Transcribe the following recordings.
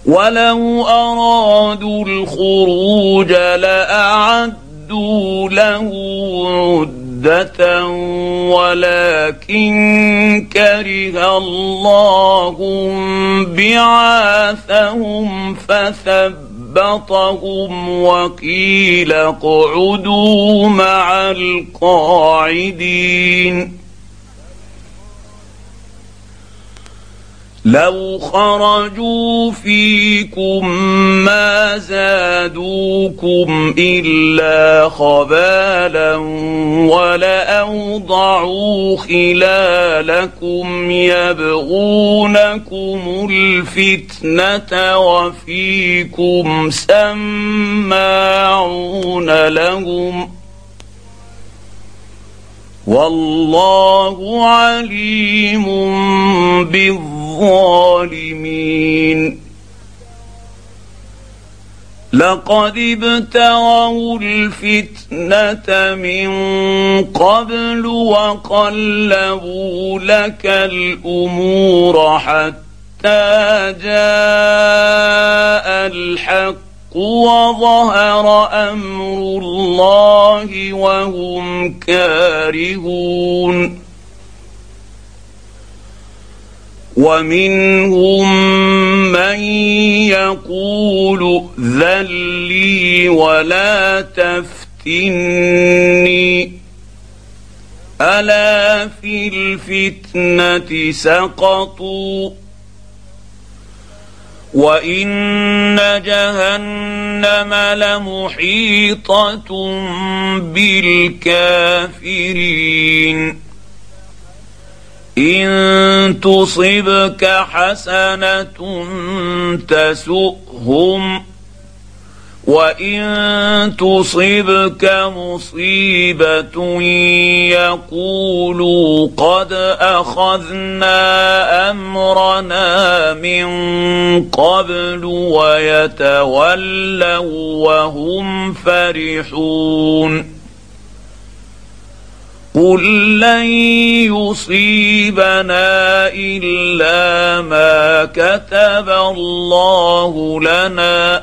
ولو أرادوا الخروج لأعدوا له عدة ولكن كره الله بعاثهم فثبطهم وقيل اقعدوا مع القاعدين. لو خرجوا فيكم ما زادوكم إلا خبالا ولأوضعوا خلالكم يبغونكم الفتنة وفيكم سماعون لهم والله عليم بالظالمين. لقد ابتغوا الفتنة من قبل وقلبوا لك الأمور حتى جاء الحق وظهر أمر الله وهم كارهون. ومنهم من يقول ائذن لي ولا تفتني ألا في الفتنة سقطوا وإن جهنم لمحيطة بالكافرين. إن تصبك حسنة تسؤهم وإن تصبك مصيبة يقولوا قد أخذنا أمرنا من قبل ويتولوا وهم فرحون. قل لن يصيبنا إلا ما كتب الله لنا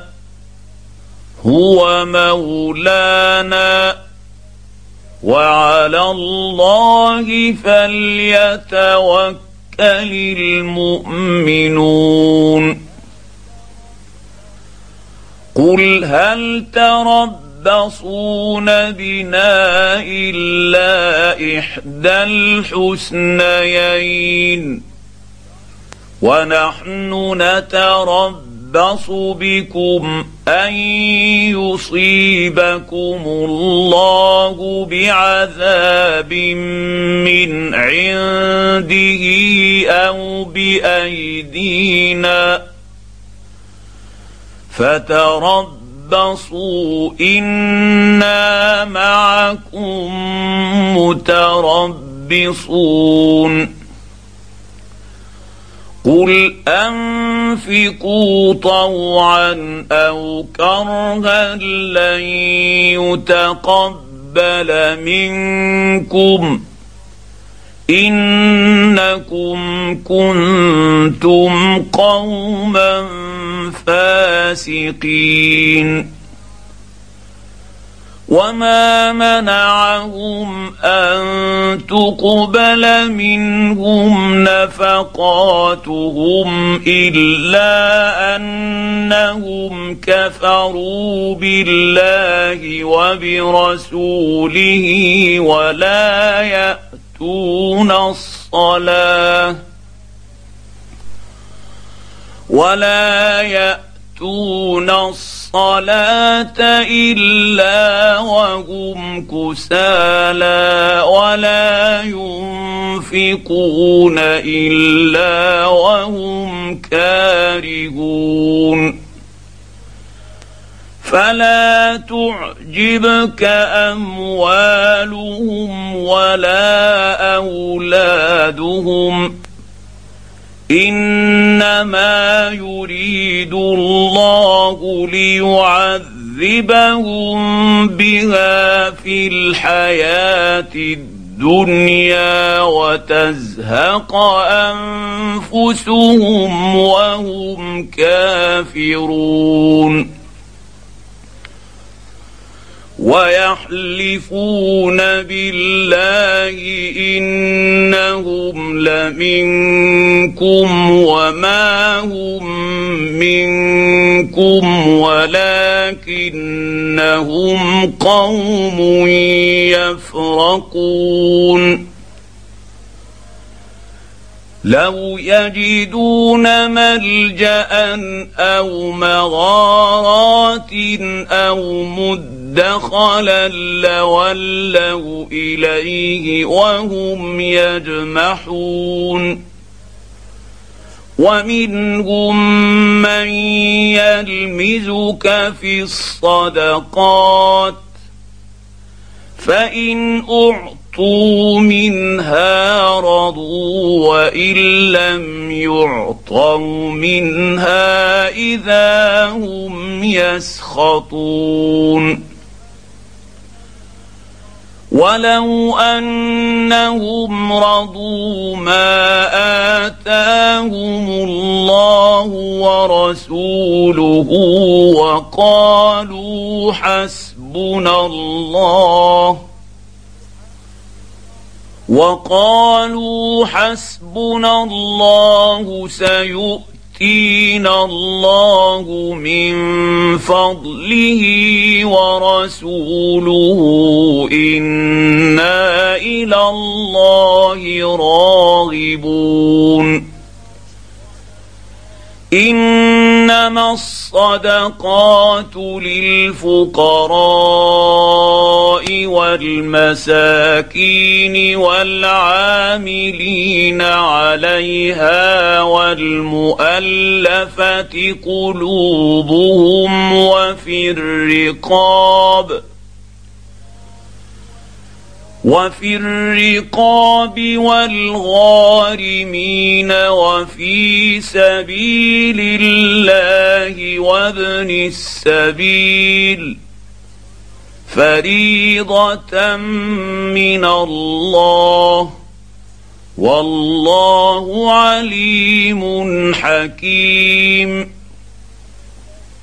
هو مولانا وعلى الله فليتوكل المؤمنون. قل هل تربصون بنا إلا إحدى الحسنيين ونحن نتربص بكم أن يصيبكم الله بعذاب من عنده أو بأيدينا فتربصوا إنا معكم متربصون. قل أنفقوا طوعا أو كرها لن يتقبل منكم إنكم كنتم قوما فاسقين. وما منعهم أن تقبل منهم نفقاتهم إلا أنهم كفروا بالله وبرسوله ولا يأتون الصلاة إلا وهم كسالى ولا ينفقون إلا وهم كارهون. فلا تعجبك أموالهم ولا أولادهم إنما يريد الله ليعذبهم بها في الحياة الدنيا الدنيا وتزهق انفسهم وهم كافرون ويحلفون بالله انهم لمنكم وما هم منكم ولكنهم قوم يفرقون لو يجدون ملجأ أو مغارات أو مدخلا لولوا إليه وهم يجمحون ومنهم من يلمزك في الصدقات فإن أعطوا منها رضوا وإن لم يعطوا منها إذا هم يسخطون ولو أنهم رضوا ما آتاهم الله ورسوله وقالوا حسبنا الله سيؤتينا الله من فضله ورسوله إنا إلى الله راغبون إنما الصدقات للفقراء والمساكين والعاملين عليها والمؤلفة قلوبهم وفي الرقاب والغارمين وفي سبيل الله وابن السبيل فريضة من الله والله عليم حكيم